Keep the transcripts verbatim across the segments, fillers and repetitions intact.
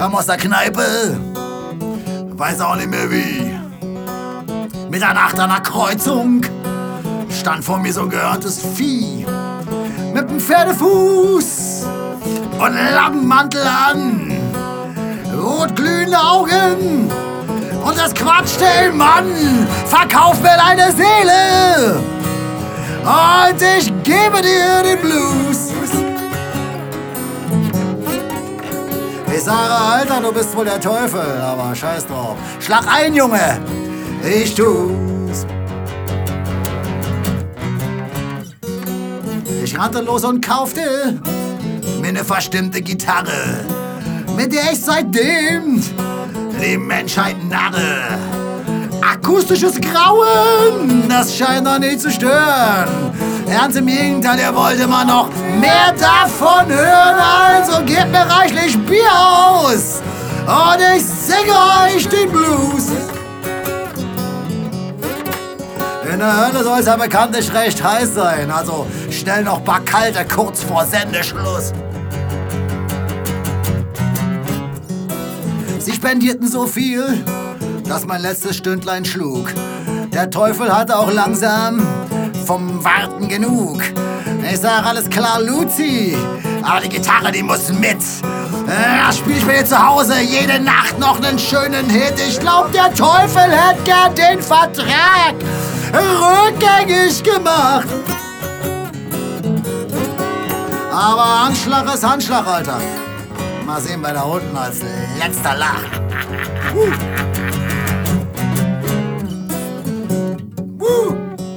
kam aus der Kneipe, weiß auch nicht mehr wie. Mitternacht an der Kreuzung stand vor mir so ein gehörntes Vieh. Mit nem Pferdefuß und langen Mantel an, rotglühende Augen und das quatschte im Mann. Verkauf mir deine Seele und ich gebe dir den Blues. Ich sage, Alter, du bist wohl der Teufel, aber scheiß drauf. Schlag ein, Junge, ich tu's. Ich rannte los und kaufte mir eine verstimmte Gitarre, mit der ich seitdem die Menschheit narre. Akustisches Grauen, das scheint doch nicht zu stören. Ernst im Gegenteil, er wollte mal noch mehr davon hören. Also gebt mir reichlich Bier aus und ich singe euch den Blues. In der Hölle soll es ja bekanntlich recht heiß sein. Also schnell noch paar Kalte kurz vor Sendeschluss. Sie spendierten so viel, dass mein letztes Stündlein schlug. Der Teufel hatte auch langsam vom Warten genug. Ich sag, alles klar, Luzi, aber die Gitarre, die muss mit. Da spiel ich mir jetzt zu Hause jede Nacht noch einen schönen Hit. Ich glaub, der Teufel hätte gern den Vertrag rückgängig gemacht. Aber Handschlag ist Handschlag, Alter. Mal sehen, wer da unten als letzter lacht. Uh. Uh.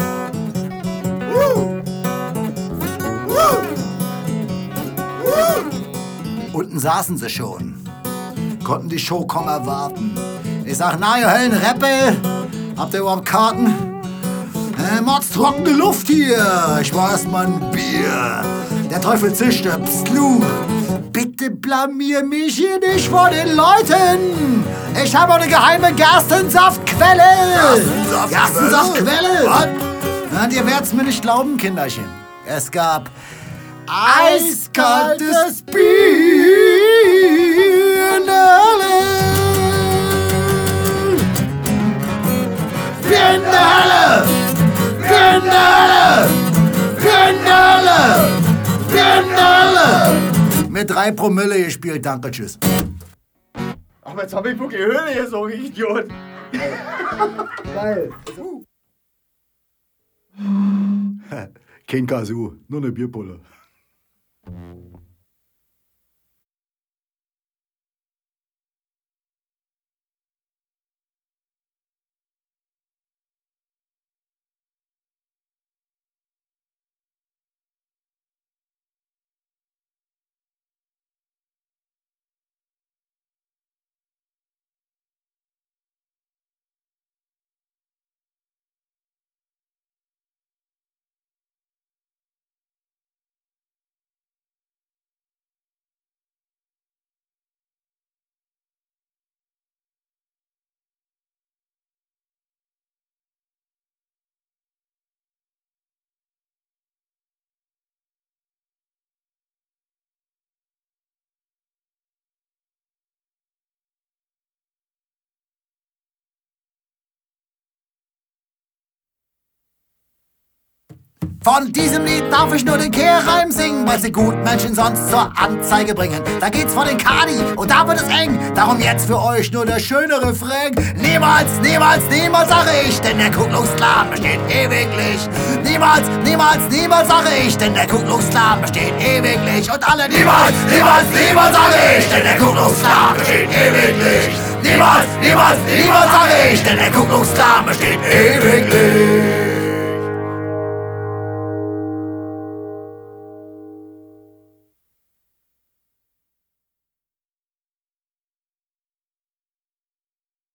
Uh. Uh. Uh. Unten saßen sie schon, konnten die Show kaum erwarten. Ich sag, na, ihr Höllenreppel, habt ihr überhaupt Karten? Äh, mordstrockene Luft hier, ich war erst mal ein Bier. Der Teufel zischte, pst, Lu, bitte blamier mich hier nicht vor den Leuten. Ich habe eine geheime Gerstensaftquelle. Gerstensaftquelle? Gerstensaftquelle? Was? Und ihr werdet's mir nicht glauben, Kinderchen. Es gab eiskaltes Bier in der Hölle. Bier in der Hölle. Bier in der Hölle. Bier in der Hölle. Bier in der Hölle. Mit drei Promille gespielt, danke, tschüss. Ach, jetzt hab ich wirklich Höhle gesungen, ich Idiot. Geil. Kein Kazoo, nur eine Bierpulle. Von diesem Lied darf ich nur den Kehrreim singen, weil sie Gutmenschen sonst zur Anzeige bringen. Da geht's vor den Kadi und da wird es eng. Darum jetzt für euch nur der schöne Refrain. Niemals, niemals, niemals sage ich, denn der Ku Klux Klan besteht ewiglich. Niemals, niemals, niemals sage ich, denn der Ku Klux Klan besteht ewiglich. Und alle niemals, niemals, niemals sage ich, denn der Ku Klux Klan besteht ewiglich. Niemals, niemals, niemals sage ich, denn der Ku Klux Klan besteht ewiglich.